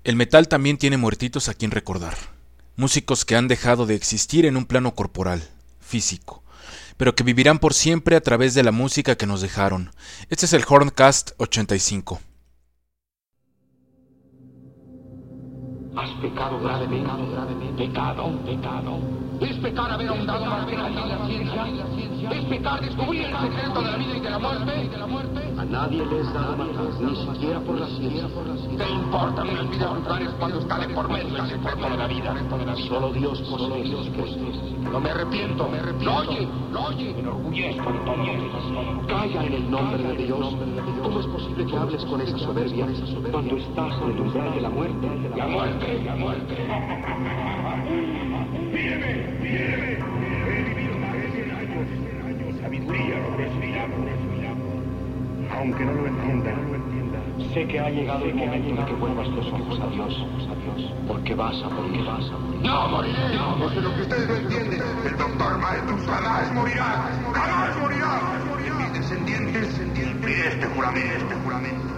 El metal también tiene muertitos a quien recordar. Músicos que han dejado de existir en un plano corporal, físico, pero que vivirán por siempre a través de la música que nos dejaron. Este es el Horncast 85. Has pecado gravemente, pecado. Es pecar haber ahondado más bien allí en la ciencia. Es pecar descubrir el secreto de la vida y de la muerte. A nadie les da matar, ni siquiera por la ciencia. ¿Qué importan unas vidas vulgares cuando está de por medio el secreto de la vida? Solo Dios posee los secretos. No me arrepiento. Lo oye. Me enorgullezco de todo. Calla en el nombre de Dios. ¿Cómo es posible que hables con esa soberbia cuando estás en el umbral de la muerte? La muerte. Míreme. He vivido más de 100 años. Sabiduría, aunque no lo entienda, Sé que ha llegado el momento en que vuelvas los ojos a Dios. Porque vas a morir. ¡No moriré! No sé lo que ustedes no entienden. El doctor Maestro jamás morirá. Y mis descendientes cumpliré este juramento.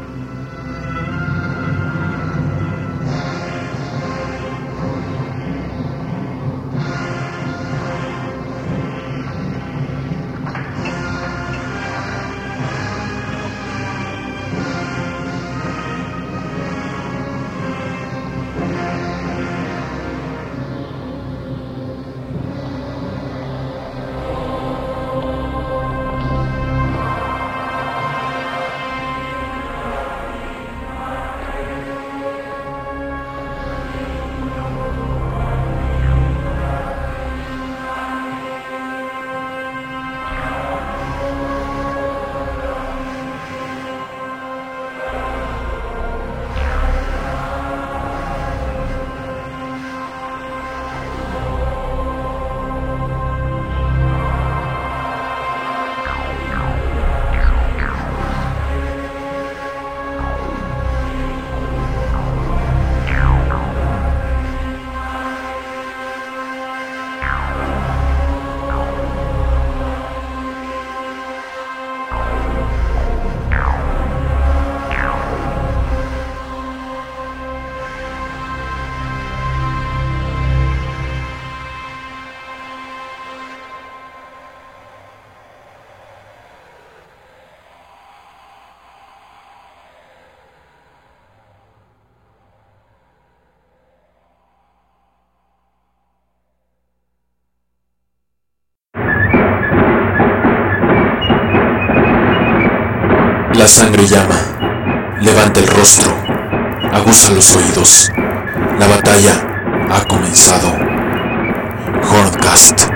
La sangre llama, levanta el rostro, aguza los oídos. La batalla ha comenzado. Horncast.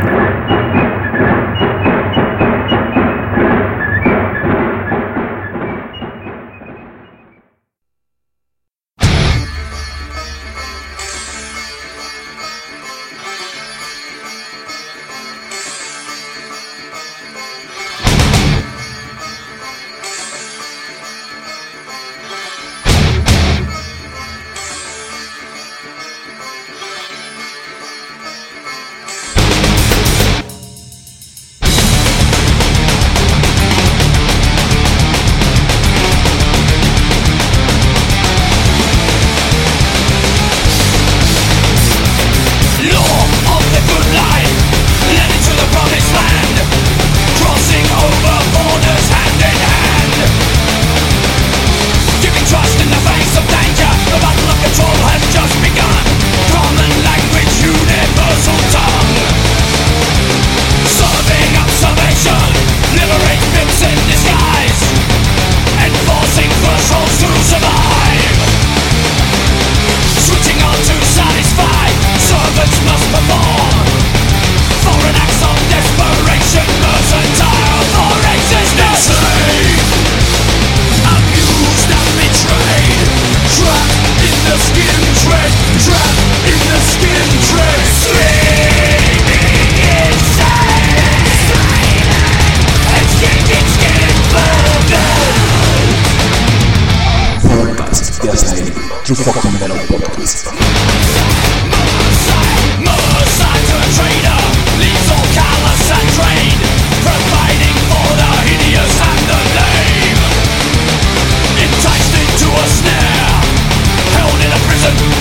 True fucking metal podcast. Enticed into a snare, held in a prison.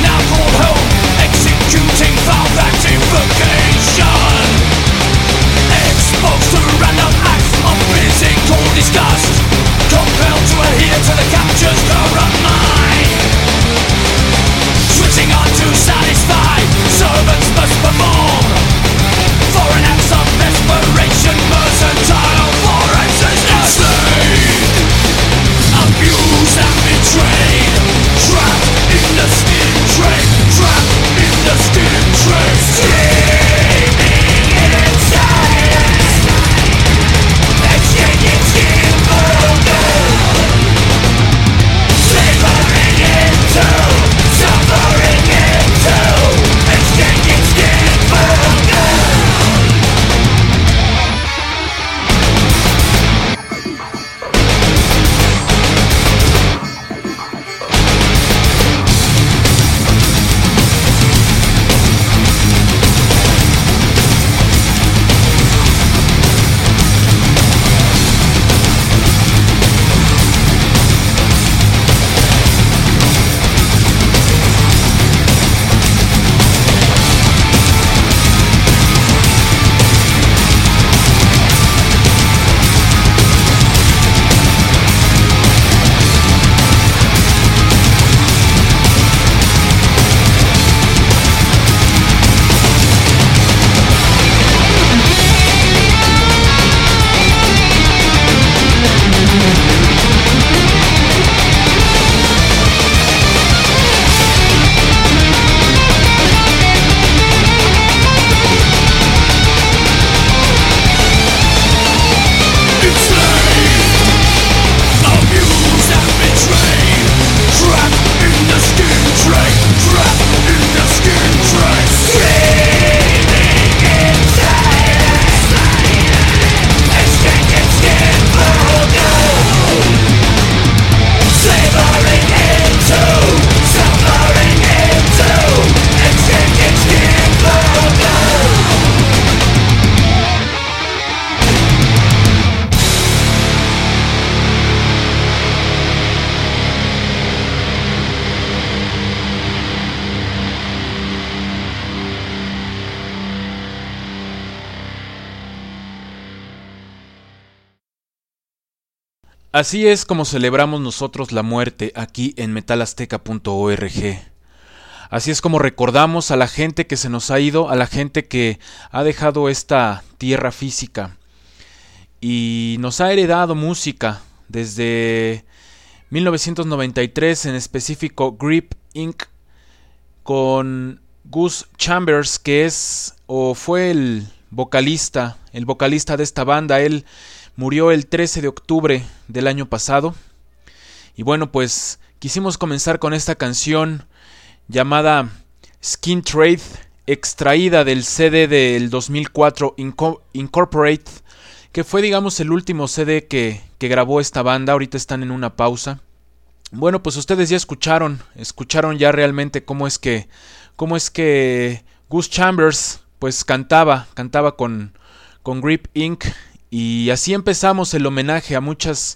Así es como celebramos nosotros la muerte aquí en metalazteca.org. Así es como recordamos a la gente que se nos ha ido, a la gente que ha dejado esta tierra física y nos ha heredado música desde 1993, en específico Grip Inc. con Gus Chambers, que es o fue el vocalista de esta banda. Él murió el 13 de octubre del año pasado. Y bueno, pues quisimos comenzar con esta canción llamada Skin Trade, extraída del CD del 2004 Incorporate, que fue, digamos, el último CD que grabó esta banda. Ahorita están en una pausa. Bueno, pues ustedes ya escucharon ya realmente cómo es que Gus Chambers pues cantaba con Grip Inc. Y así empezamos el homenaje a muchas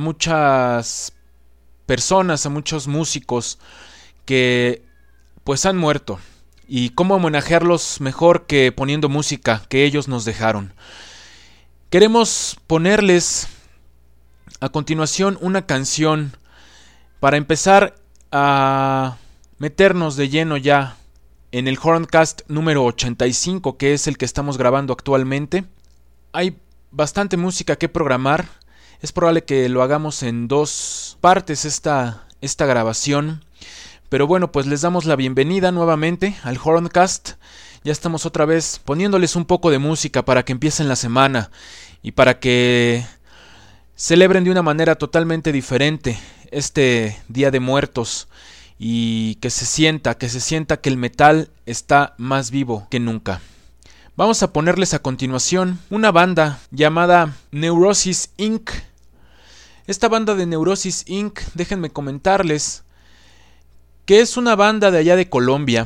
personas, a muchos músicos que pues han muerto. Y cómo homenajearlos mejor que poniendo música que ellos nos dejaron. Queremos ponerles a continuación una canción para empezar a meternos de lleno ya en el Horncast número 85, que es el que estamos grabando actualmente. Hay bastante música que programar. Es probable que lo hagamos en 2 partes esta grabación. Pero bueno, pues les damos la bienvenida nuevamente al Horncast. Ya estamos otra vez poniéndoles un poco de música para que empiecen la semana y para que celebren de una manera totalmente diferente este Día de Muertos y que se sienta que el metal está más vivo que nunca. Vamos a ponerles a continuación una banda llamada Neurosis Inc. Esta banda de Neurosis Inc., déjenme comentarles que es una banda de allá de Colombia.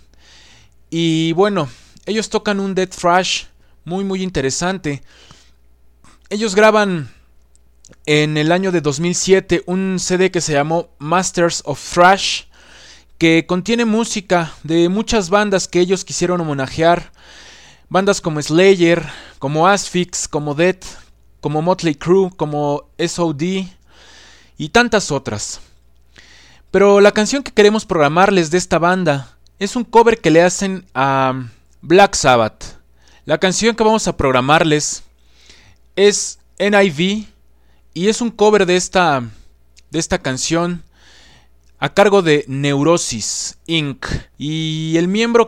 Y bueno, ellos tocan un death thrash muy interesante. Ellos graban en el año de 2007 un CD que se llamó Masters of Thrash, que contiene música de muchas bandas que ellos quisieron homenajear. Bandas como Slayer, como Asphyx, como Death, como Motley Crue, como SOD y tantas otras. Pero la canción que queremos programarles de esta banda es un cover que le hacen a Black Sabbath. La canción que vamos a programarles es NIV y es un cover de esta canción a cargo de Neurosis Inc. Y el miembro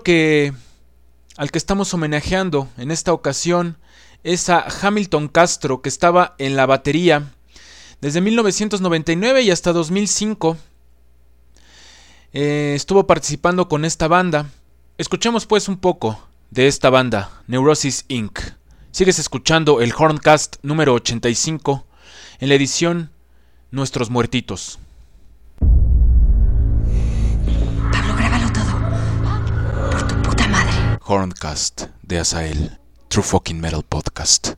al que estamos homenajeando en esta ocasión es a Hamilton Castro, que estaba en la batería desde 1999 y hasta 2005. Estuvo participando con esta banda. Escuchemos pues un poco de esta banda, Neurosis Inc. Sigues escuchando el Horncast número 85 en la edición Nuestros Muertitos. Pablo, grábalo todo. Por tu puta madre. Horncast de Azael, True Fucking Metal Podcast.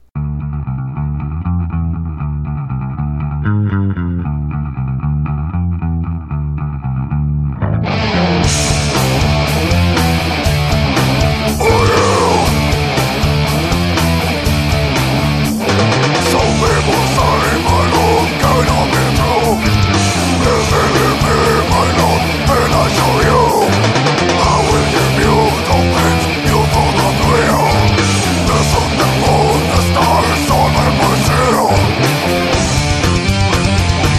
Stars on my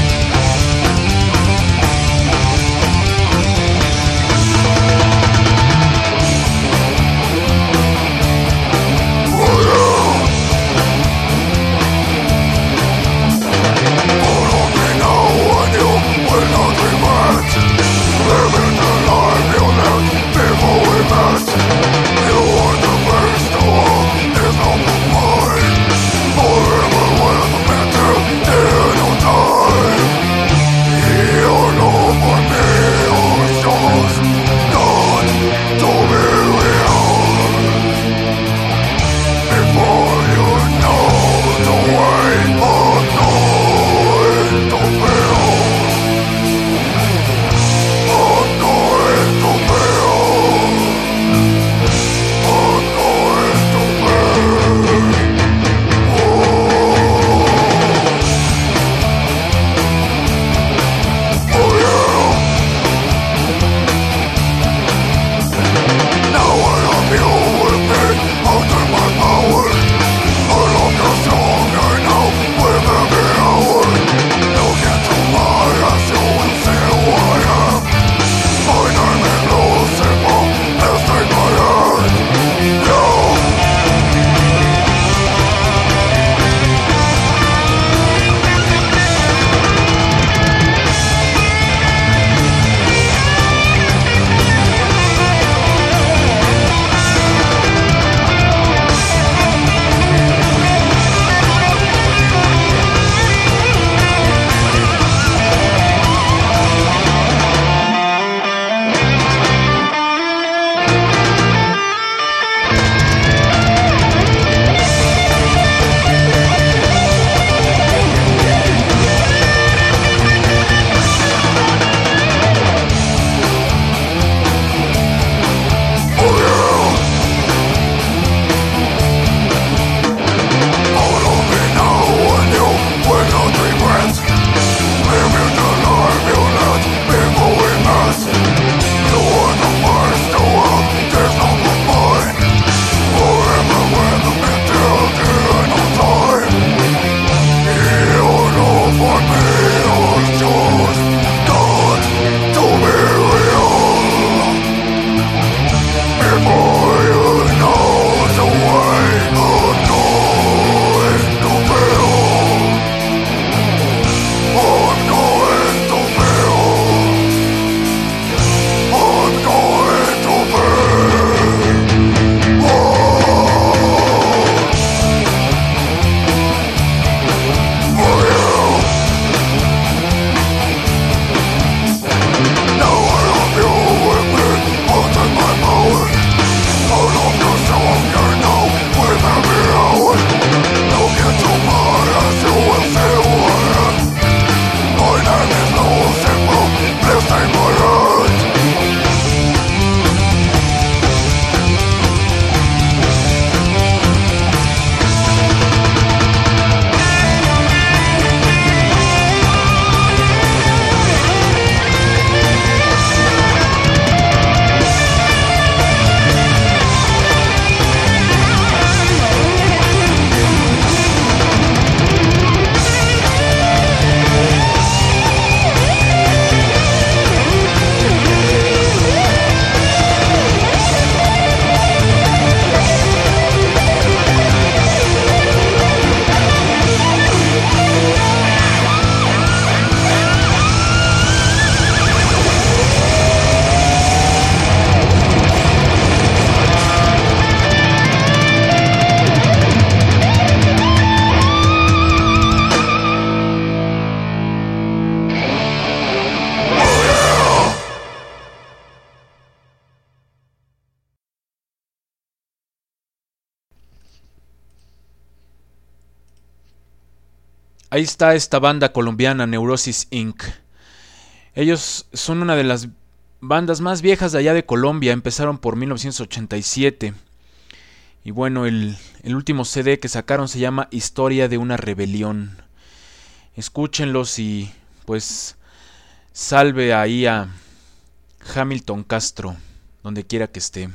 Ahí está esta banda colombiana, Neurosis Inc. Ellos son una de las bandas más viejas de allá de Colombia, empezaron por 1987. Y bueno, el último CD que sacaron se llama Historia de una rebelión. Escúchenlos y pues salve ahí a Hamilton Castro, donde quiera que esté.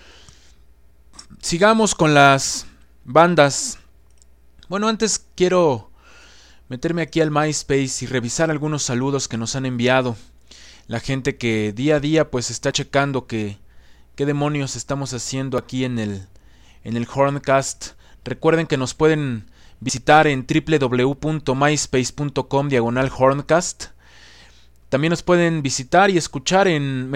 Sigamos con las bandas. Bueno, antes quiero meterme aquí al MySpace y revisar algunos saludos que nos han enviado. La gente que día a día pues está checando qué demonios estamos haciendo aquí en el Horncast. Recuerden que nos pueden visitar en www.myspace.com/Horncast. También nos pueden visitar y escuchar en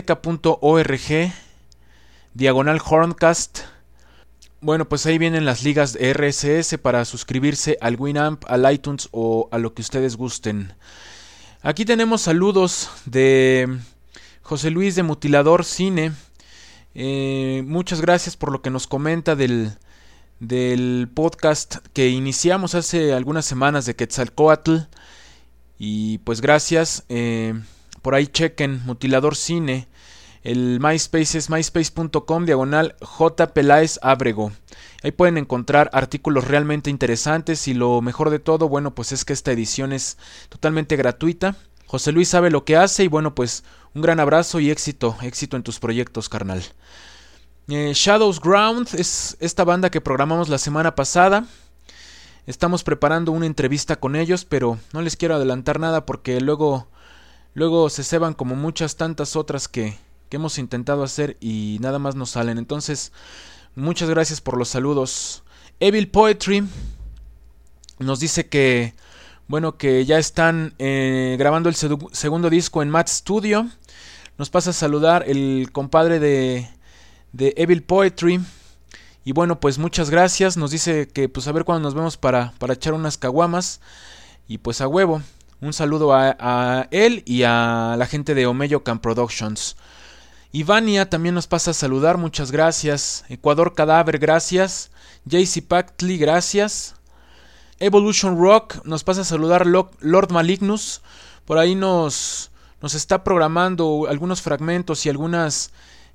metalazteca.org/Horncast. Bueno, pues ahí vienen las ligas de RSS para suscribirse al Winamp, al iTunes o a lo que ustedes gusten. Aquí tenemos saludos de José Luis de Mutilador Cine. Muchas gracias por lo que nos comenta del podcast que iniciamos hace algunas semanas de Quetzalcóatl. Y pues gracias. Por ahí chequen Mutilador Cine. El MySpace es myspace.com/J. Peláez Ábrego. Ahí pueden encontrar artículos realmente interesantes y lo mejor de todo, bueno, pues es que esta edición es totalmente gratuita. José Luis sabe lo que hace y bueno, pues un gran abrazo y éxito en tus proyectos, carnal. Shadows Ground es esta banda que programamos la semana pasada. Estamos preparando una entrevista con ellos, pero no les quiero adelantar nada porque luego se ceban como muchas tantas otras que hemos intentado hacer y nada más nos salen. Entonces, muchas gracias por los saludos. Evil Poetry nos dice que bueno, que ya están grabando el segundo disco en Matt Studio. Nos pasa a saludar el compadre de Evil Poetry. Y bueno, pues muchas gracias. Nos dice que pues a ver cuándo nos vemos para echar unas caguamas. Y pues a huevo. Un saludo a él y a la gente de Omeyo Camp Productions. Ivania también nos pasa a saludar, muchas gracias. Ecuador Cadáver, gracias. JC Pactli, gracias. Evolution Rock nos pasa a saludar Lord Malignus. Por ahí nos está programando algunos fragmentos y algunas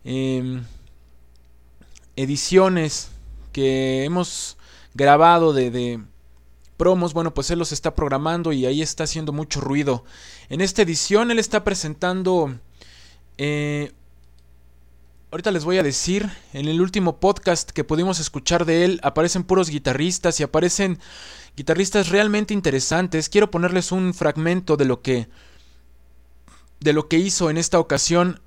ediciones que hemos grabado de promos. Bueno, pues él los está programando y ahí está haciendo mucho ruido. En esta edición él está presentando... ahorita les voy a decir, en el último podcast que pudimos escuchar de él aparecen puros guitarristas y aparecen guitarristas realmente interesantes. Quiero ponerles un fragmento de lo que hizo en esta ocasión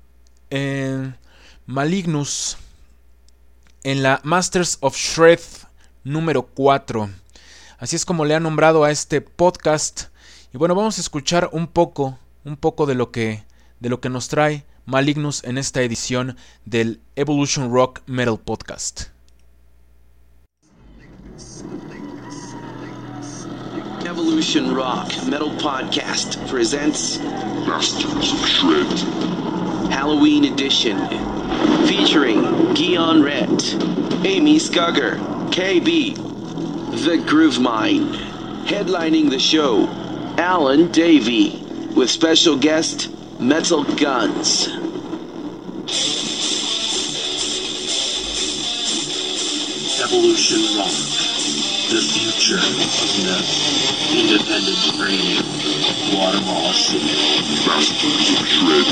Malignus en la Masters of Shred número 4. Así es como le ha nombrado a este podcast. Y bueno, vamos a escuchar un poco de lo que nos trae Malignus en esta edición del Evolution Rock Metal Podcast. Evolution Rock Metal Podcast presents Masters of Shred. Halloween Edition, featuring Guion Red, Amy Scugger, KB, The Groove Mine, headlining the show, Alan Davey, with special guest Metal Guns. Evolution Rock, the future of independent radio, Guatemala City. Masters of Shred.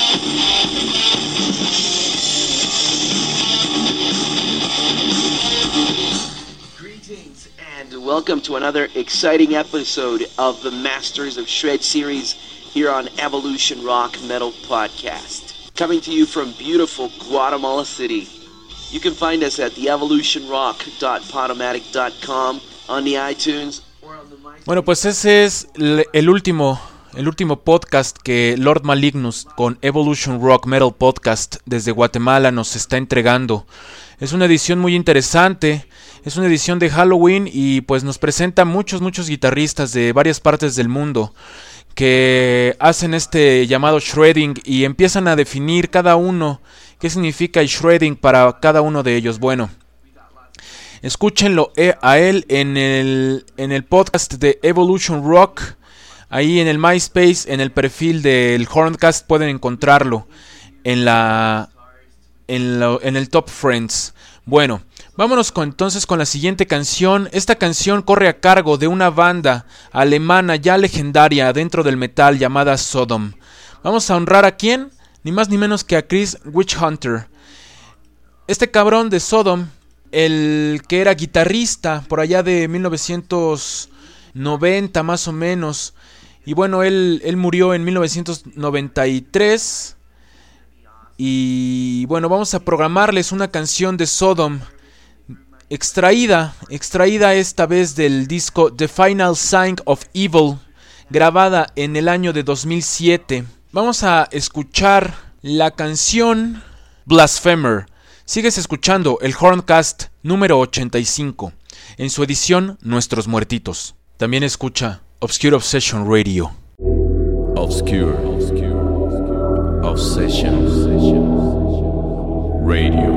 Greetings and welcome to another exciting episode of the Masters of Shred series here on Evolution Rock Metal Podcast. Coming to you from beautiful Guatemala City. You can find us at theevolutionrock.podomatic.com, on the iTunes or on the Bueno, pues ese es el último podcast que Lord Malignus con Evolution Rock Metal Podcast desde Guatemala nos está entregando. Es una edición muy interesante, es una edición de Halloween y pues nos presenta muchos guitarristas de varias partes del mundo que hacen este llamado shredding y empiezan a definir cada uno qué significa el shredding para cada uno de ellos. Bueno, Escúchenlo a él en el podcast de Evolution Rock. Ahí en el MySpace, en el perfil del Horncast pueden encontrarlo en el Top Friends. Bueno, vámonos entonces con la siguiente canción. Esta canción corre a cargo de una banda alemana ya legendaria dentro del metal llamada Sodom. Vamos a honrar a ¿quién? Ni más ni menos que a Chris Witchhunter. Este cabrón de Sodom, el que era guitarrista por allá de 1990 más o menos. Y bueno, él murió en 1993. Y bueno, vamos a programarles una canción de Sodom extraída esta vez del disco The Final Sign of Evil, grabada en el año de 2007. Vamos a escuchar la canción Blasphemer. Sigues escuchando el Horncast número 85, en su edición Nuestros Muertitos. También escucha Obscure Obsession Radio. Obscure Obsession Radio.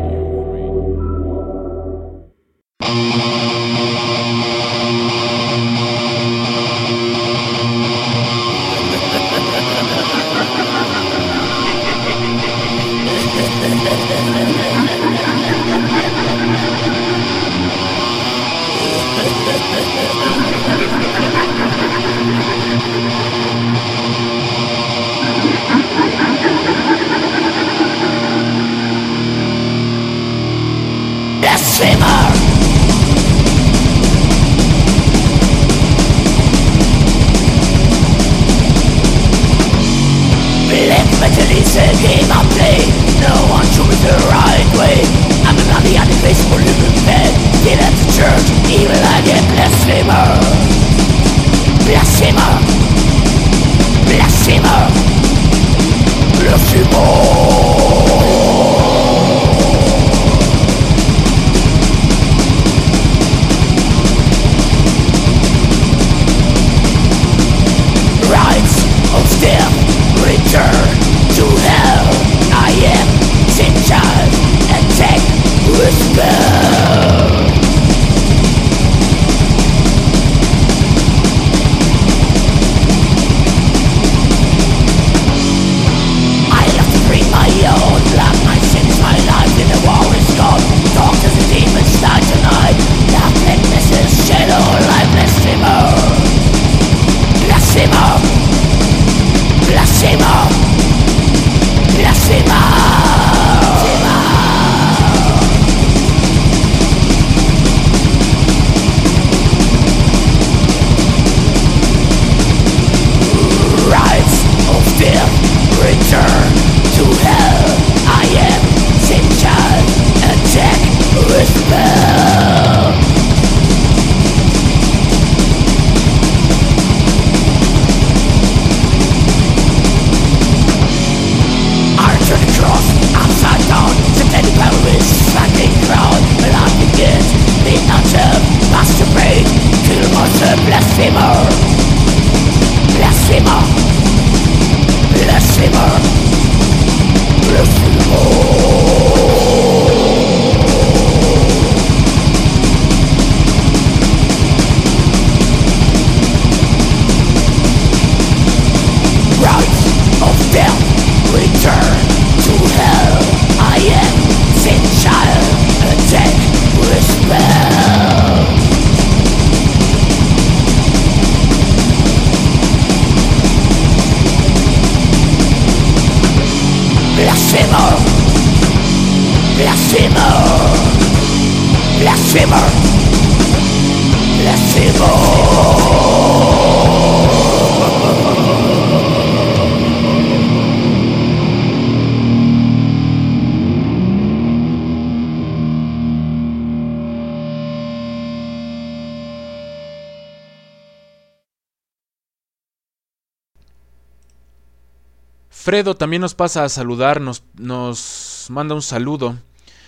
Fredo también nos pasa a saludar, nos manda un saludo.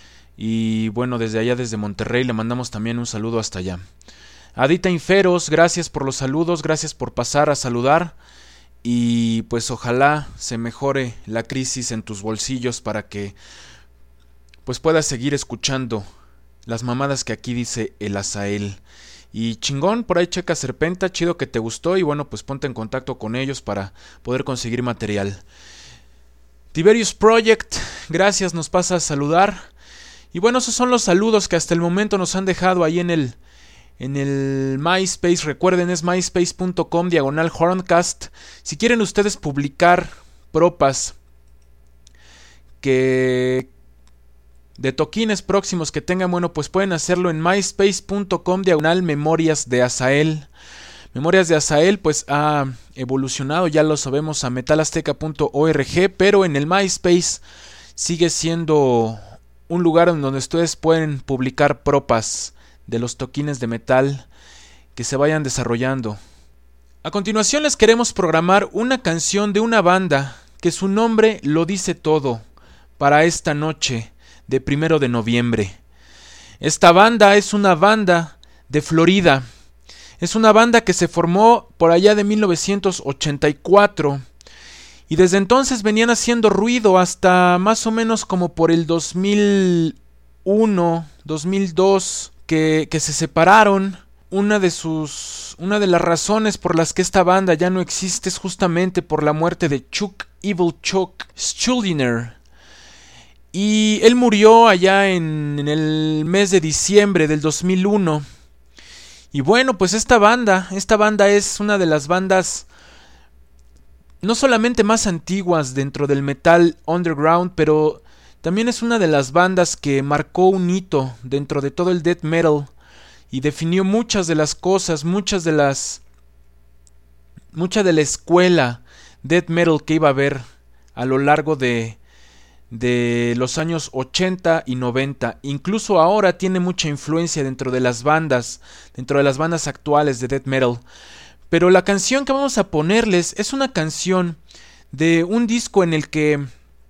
Y bueno, desde allá, desde Monterrey, le mandamos también un saludo hasta allá. Adita Inferos, gracias por los saludos, gracias por pasar a saludar. Y pues ojalá se mejore la crisis en tus bolsillos para que pues puedas seguir escuchando las mamadas que aquí dice el Azael. Y chingón, por ahí checa Serpenta, chido que te gustó y bueno, pues ponte en contacto con ellos para poder conseguir material. Tiberius Project, gracias, nos pasa a saludar. Y bueno, esos son los saludos que hasta el momento nos han dejado ahí en el MySpace. Recuerden, es myspace.com/horncast. Si quieren ustedes publicar propas que de toquines próximos que tengan, bueno, pues pueden hacerlo en myspace.com/memorias de Azael. Memorias de Azael pues ha evolucionado, ya lo sabemos, a metalazteca.org, pero en el MySpace sigue siendo un lugar en donde ustedes pueden publicar propas de los toquines de metal que se vayan desarrollando. A continuación les queremos programar una canción de una banda que su nombre lo dice todo para esta noche de 1 de noviembre. Esta banda es una banda de Florida. Es una banda que se formó por allá de 1984 y desde entonces venían haciendo ruido hasta más o menos como por el 2001, 2002 que se separaron. Una de las razones por las que esta banda ya no existe es justamente por la muerte de Chuck Evil Chuck Schuldiner. Y él murió allá en el mes de diciembre del 2001. Y bueno, pues esta banda es una de las bandas no solamente más antiguas dentro del metal underground, pero también es una de las bandas que marcó un hito dentro de todo el death metal y definió muchas de las cosas, mucha de la escuela death metal que iba a haber a lo largo de los años 80 y 90. Incluso ahora tiene mucha influencia dentro de las bandas actuales de death metal. Pero la canción que vamos a ponerles es una canción de un disco en el que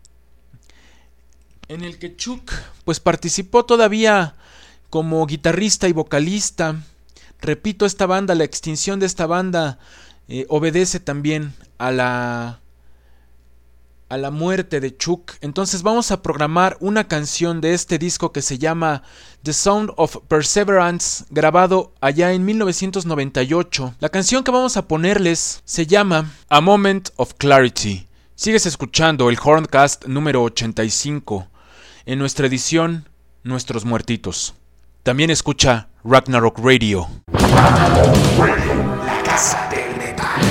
Chuck pues participó todavía como guitarrista y vocalista. Repito, la extinción de esta banda obedece también a la muerte de Chuck. Entonces vamos a programar una canción de este disco que se llama The Sound of Perseverance, grabado allá en 1998. La canción que vamos a ponerles se llama A Moment of Clarity. Sigues escuchando el Horncast número 85, en nuestra edición Nuestros Muertitos. También escucha Ragnarok Radio. La casa del metal.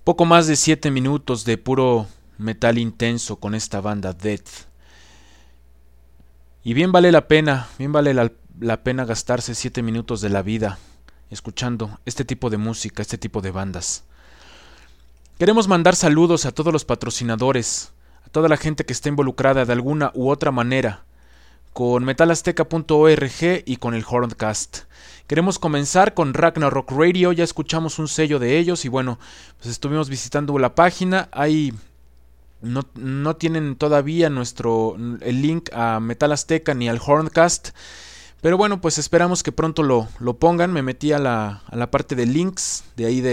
Poco más de 7 minutos de puro metal intenso con esta banda Death. Y bien vale la pena gastarse 7 minutos de la vida escuchando este tipo de música, este tipo de bandas. Queremos mandar saludos a todos los patrocinadores, a toda la gente que está involucrada de alguna u otra manera con metalazteca.org y con el Horncast. Queremos comenzar con Ragnarok Radio, ya escuchamos un sello de ellos y bueno, pues estuvimos visitando la página. Ahí no tienen todavía el link a Metal Azteca ni al Horncast, pero bueno, pues esperamos que pronto lo pongan. Me metí a la parte de links de ahí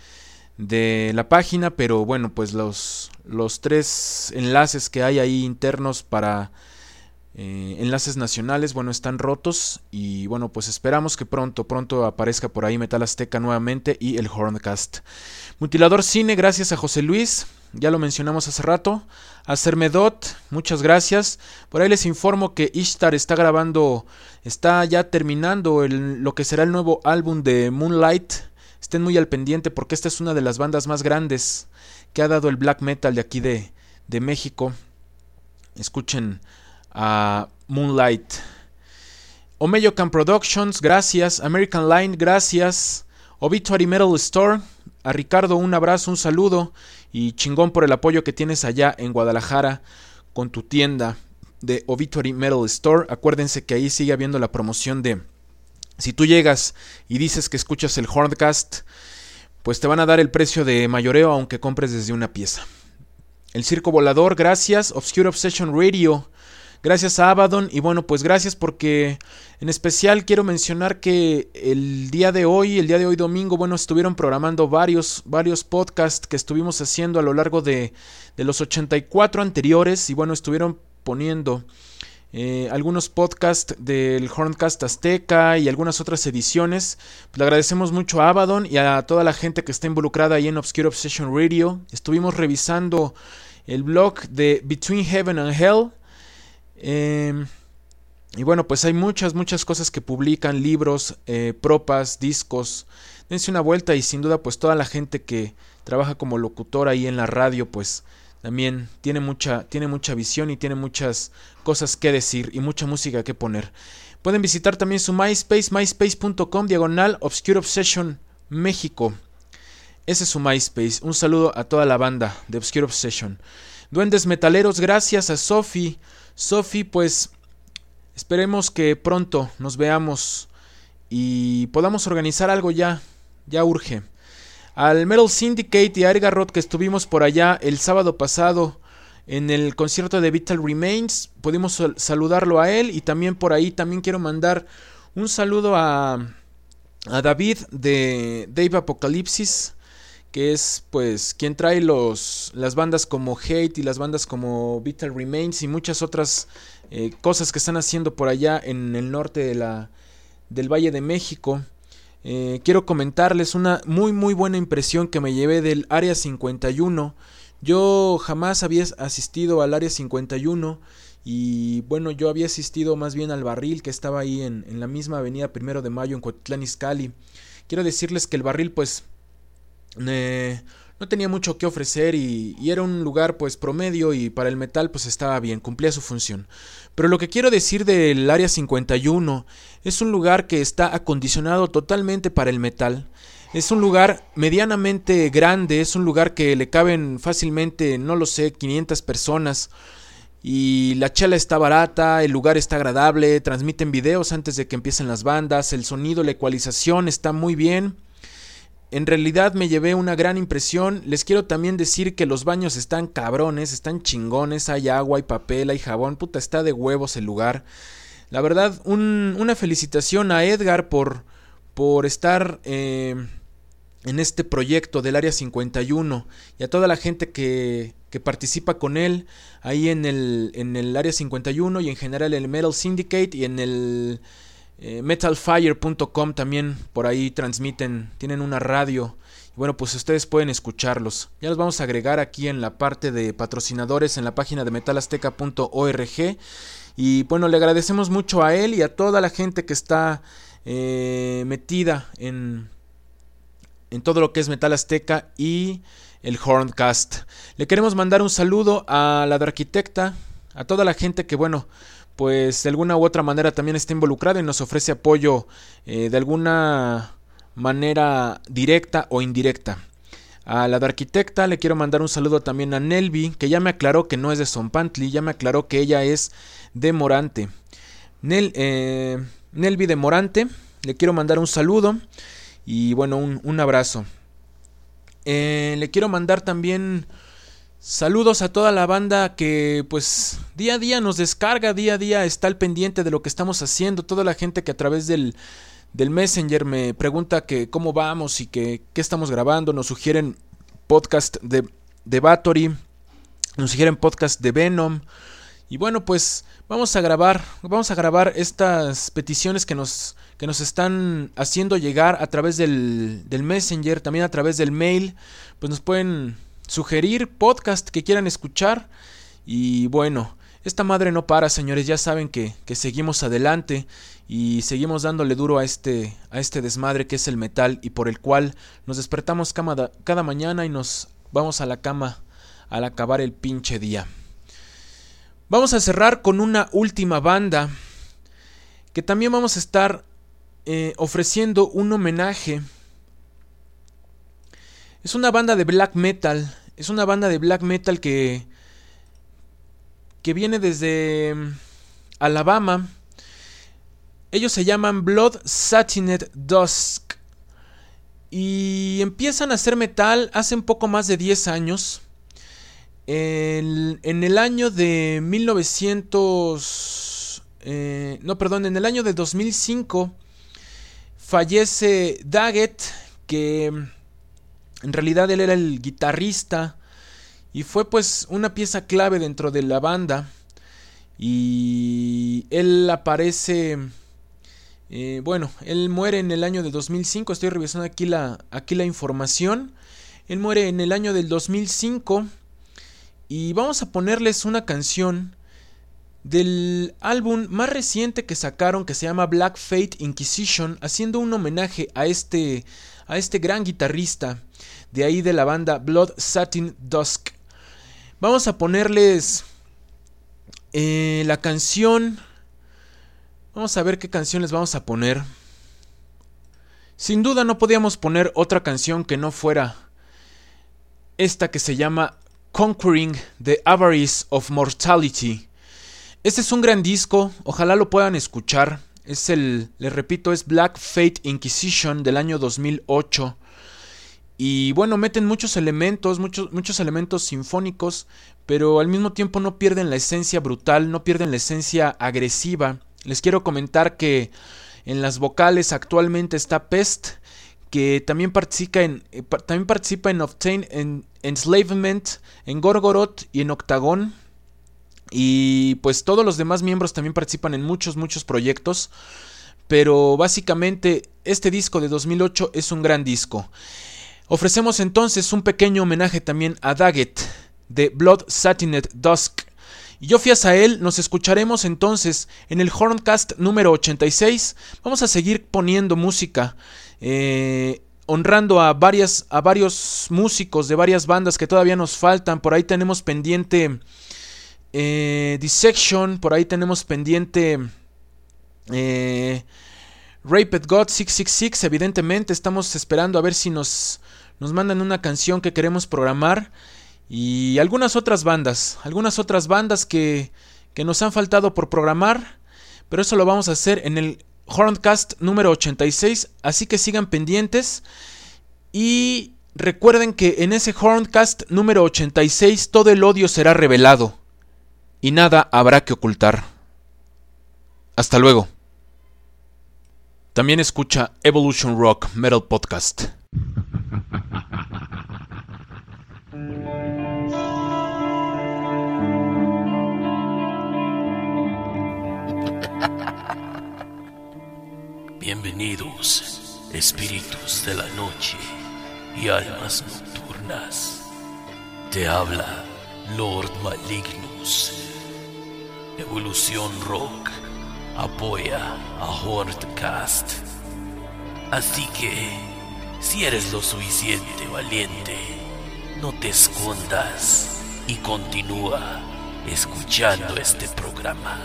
de la página, pero bueno, pues los 3 enlaces que hay ahí internos para enlaces nacionales, bueno, están rotos y bueno, pues esperamos que pronto aparezca por ahí Metal Azteca nuevamente y el Horncast. Mutilador Cine, gracias a José Luis, ya lo mencionamos hace rato. A Cermedot, muchas gracias. Por ahí les informo que Ishtar está ya terminando lo que será el nuevo álbum de Moonlight. Estén muy al pendiente porque esta es una de las bandas más grandes que ha dado el black metal de aquí de México. Escuchen a Moonlight. Omeyo Camp Productions, gracias. American Line, gracias. Obituary Metal Store, a Ricardo un abrazo, un saludo y chingón por el apoyo que tienes allá en Guadalajara con tu tienda de Obituary Metal Store. Acuérdense que ahí sigue habiendo la promoción de si tú llegas y dices que escuchas el Horncast, pues te van a dar el precio de mayoreo aunque compres desde una pieza. El Circo Volador, gracias. Obscure Obsession Radio, gracias a Abaddon. Y bueno, pues gracias porque en especial quiero mencionar que el día de hoy domingo, bueno, estuvieron programando varios podcasts que estuvimos haciendo a lo largo de los 84 anteriores. Y bueno, estuvieron poniendo algunos podcasts del Horncast Azteca y algunas otras ediciones. Pues le agradecemos mucho a Abaddon y a toda la gente que está involucrada ahí en Obscure Obsession Radio. Estuvimos revisando el blog de Between Heaven and Hell. Y bueno, pues hay muchas cosas que publican, libros, propas, discos. Dense una vuelta y sin duda pues toda la gente que trabaja como locutor ahí en la radio pues también tiene mucha visión y tiene muchas cosas que decir y mucha música que poner. Pueden visitar también su MySpace, myspace.com/Obscure Obsession México. Ese es su MySpace. Un saludo a toda la banda de Obscure Obsession. Duendes Metaleros, gracias a Sophie, pues esperemos que pronto nos veamos y podamos organizar algo ya urge. Al Metal Syndicate y a Edgar Roth que estuvimos por allá el sábado pasado en el concierto de Vital Remains, pudimos saludarlo a él y también por ahí también quiero mandar un saludo a David de Dave Apocalipsis, que es pues quien trae las bandas como Hate y las bandas como Vital Remains y muchas otras cosas que están haciendo por allá en el norte del Valle de México. Quiero comentarles una muy buena impresión que me llevé del Área 51. Yo jamás había asistido al Área 51 y bueno, yo había asistido más bien al Barril que estaba ahí en la misma avenida 1 de Mayo en Cuautitlán Izcalli. Quiero decirles que el Barril pues no tenía mucho que ofrecer y era un lugar pues promedio y para el metal pues estaba bien, cumplía su función. Pero lo que quiero decir del Área 51 es un lugar que está acondicionado totalmente para el metal. Es un lugar medianamente grande, es un lugar que le caben fácilmente, no lo sé, 500 personas. Y la chela está barata, el lugar está agradable, transmiten videos antes de que empiecen las bandas, el sonido, la ecualización está muy bien. En realidad me llevé una gran impresión. Les quiero también decir que los baños están cabrones, están chingones, hay agua, hay papel, hay jabón, puta, está de huevos el lugar. La verdad, una felicitación a Edgar por estar en este proyecto del Área 51 y a toda la gente que participa con él ahí en el Área 51 y en general en el Metal Syndicate y en el metalfire.com también por ahí transmiten, tienen una radio y bueno, pues ustedes pueden escucharlos. Ya los vamos a agregar aquí en la parte de patrocinadores en la página de metalazteca.org y bueno, le agradecemos mucho a él y a toda la gente que está metida en todo lo que es Metal Azteca y el Horncast. Le queremos mandar un saludo a la de Arquitecta, a toda la gente que, bueno, pues de alguna u otra manera también está involucrada y nos ofrece apoyo de alguna manera directa o indirecta. A la de Arquitecta le quiero mandar un saludo también a Nelvi, que ya me aclaró que no es de Zompantli, ya me aclaró que ella es de Morante. Nelvi de Morante, le quiero mandar un saludo y bueno, un abrazo. Le quiero mandar también saludos a toda la banda que pues día a día nos descarga, día a día está al pendiente de lo que estamos haciendo, toda la gente que a través del Messenger me pregunta que cómo vamos y que qué estamos grabando, nos sugieren podcast de Bathory, nos sugieren podcast de Venom. Y bueno, pues vamos a grabar estas peticiones que nos están haciendo llegar a través del Messenger, también a través del mail. Pues nos pueden sugerir podcast que quieran escuchar. Y bueno, esta madre no para, señores, ya saben que seguimos adelante y seguimos dándole duro a este desmadre que es el metal y por el cual nos despertamos cada mañana y nos vamos a la cama al acabar el pinche día. Vamos a cerrar con una última banda que también vamos a estar ofreciendo un homenaje. Es una banda de black metal. Es una banda de black metal que viene desde Alabama. Ellos se llaman Blood Satined Dusk y empiezan a hacer metal hace un poco más de 10 años. En el año de en el año de 2005 fallece Daggett, que en realidad él era el guitarrista y fue pues una pieza clave dentro de la banda. Y él aparece, él muere en el año de 2005, estoy revisando aquí la información. Él muere en el año del 2005. Y vamos a ponerles una canción del álbum más reciente que sacaron, que se llama Black Fate Inquisition, haciendo un homenaje a este gran guitarrista de ahí de la banda Blood Satined Dusk. Vamos a ponerles la canción. Vamos a ver qué canción les vamos a poner. Sin duda no podíamos poner otra canción que no fuera esta, que se llama Conquering the Avarice of Mortality. Este es un gran disco, ojalá lo puedan escuchar. Les repito, es Black Fate Inquisition del año 2008. Y bueno, meten muchos elementos sinfónicos, pero al mismo tiempo no pierden la esencia brutal, no pierden la esencia agresiva. Les quiero comentar que en las vocales actualmente está Pest, que también participa en Obtain, en Enslavement, en Gorgoroth y en Octagon. Y pues todos los demás miembros también participan en muchos proyectos. Pero básicamente este disco de 2008 es un gran disco. Ofrecemos entonces un pequeño homenaje también a Daggett de Blood Satined Dusk. Y yo fui a él, nos escucharemos entonces en el Horncast número 86. Vamos a seguir poniendo música, honrando a varios músicos de varias bandas que todavía nos faltan. Por ahí tenemos pendiente Dissection, por ahí tenemos pendiente Raped God 666. Evidentemente estamos esperando a ver si nos mandan una canción que queremos programar. Y algunas otras bandas que nos han faltado por programar, pero eso lo vamos a hacer en el Horncast número 86, así que sigan pendientes y recuerden que en ese Horncast número 86 todo el odio será revelado y nada habrá que ocultar. Hasta luego. También escucha Evolution Rock Metal Podcast. Bienvenidos, espíritus de la noche y almas nocturnas. Te habla Lord Malignus. Evolution Rock apoya a Horncast. Así que, si eres lo suficiente valiente, No te escondas y continúa escuchando este programa.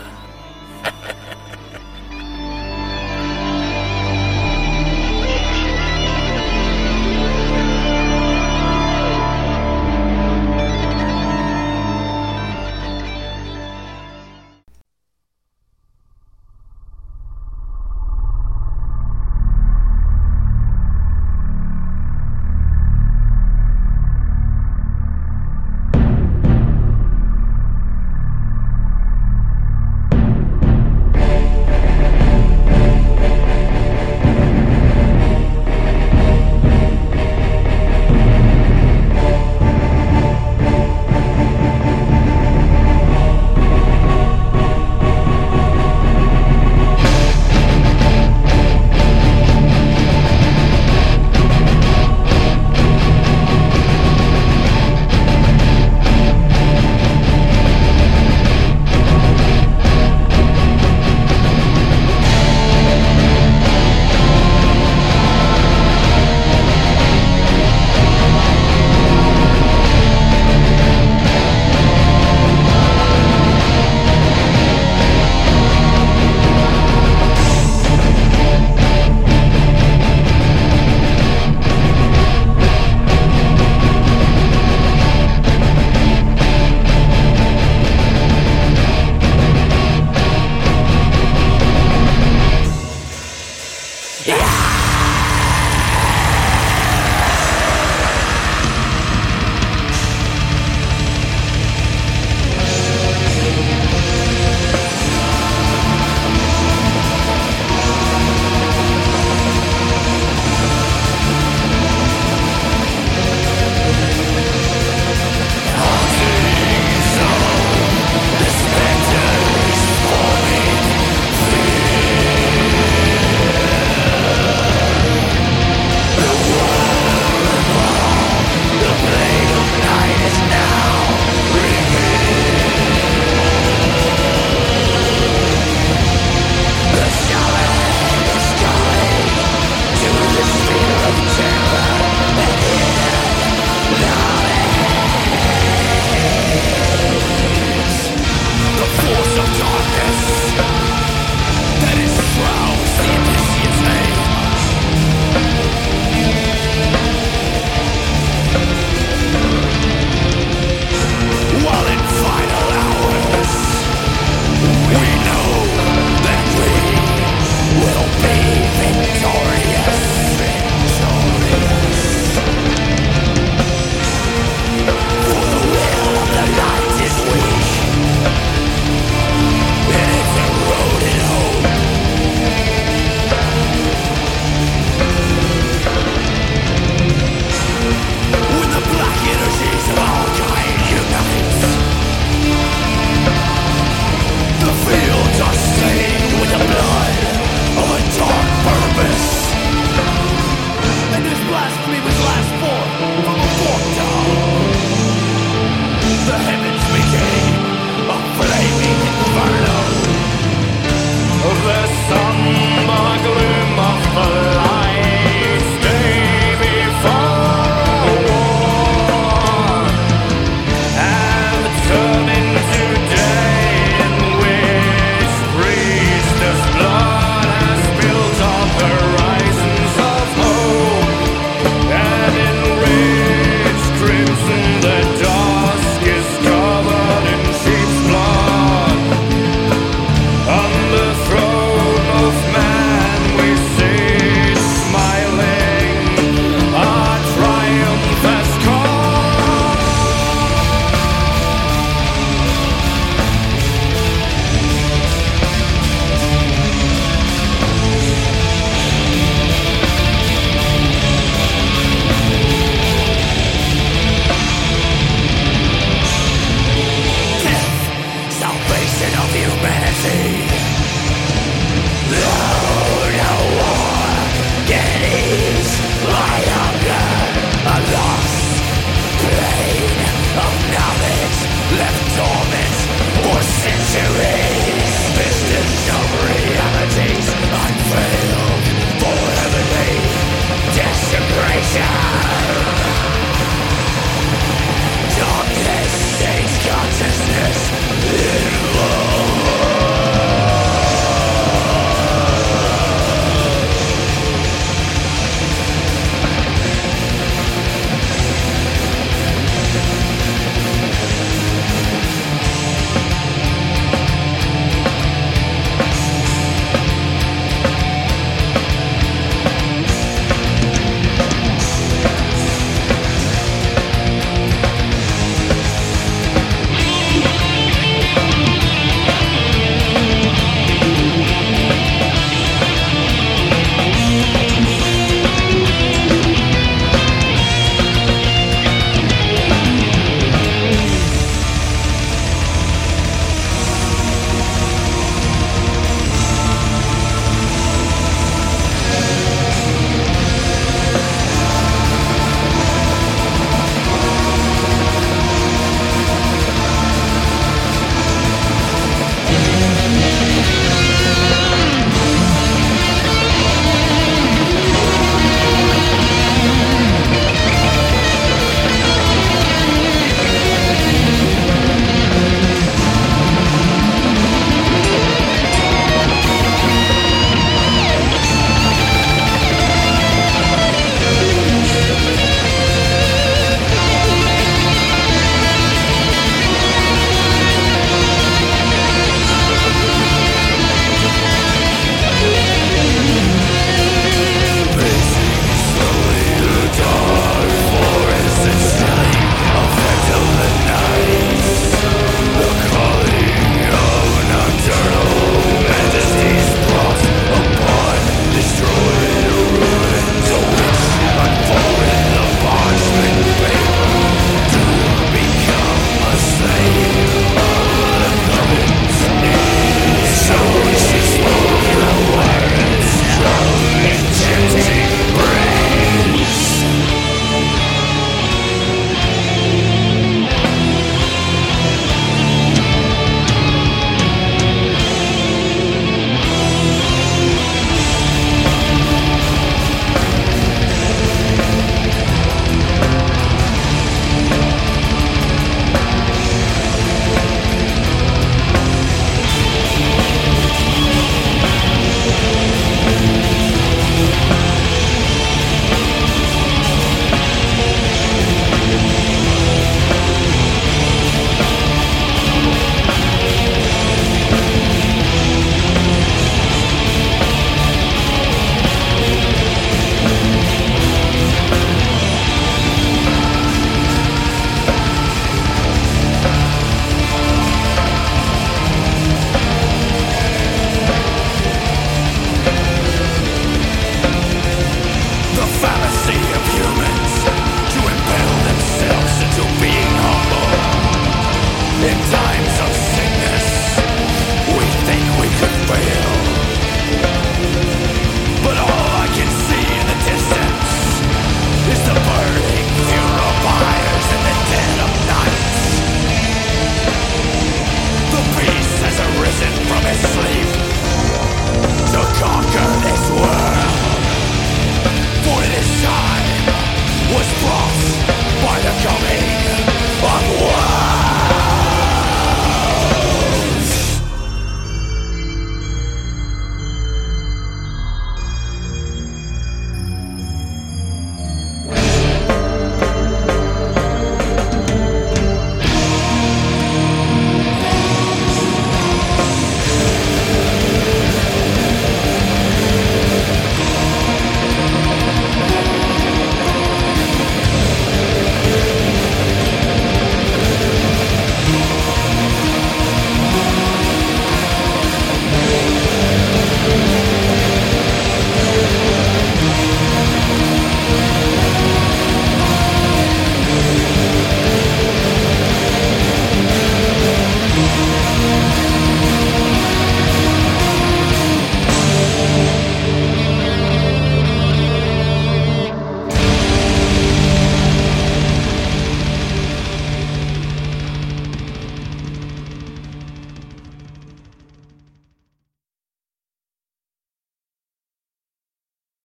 Yeah!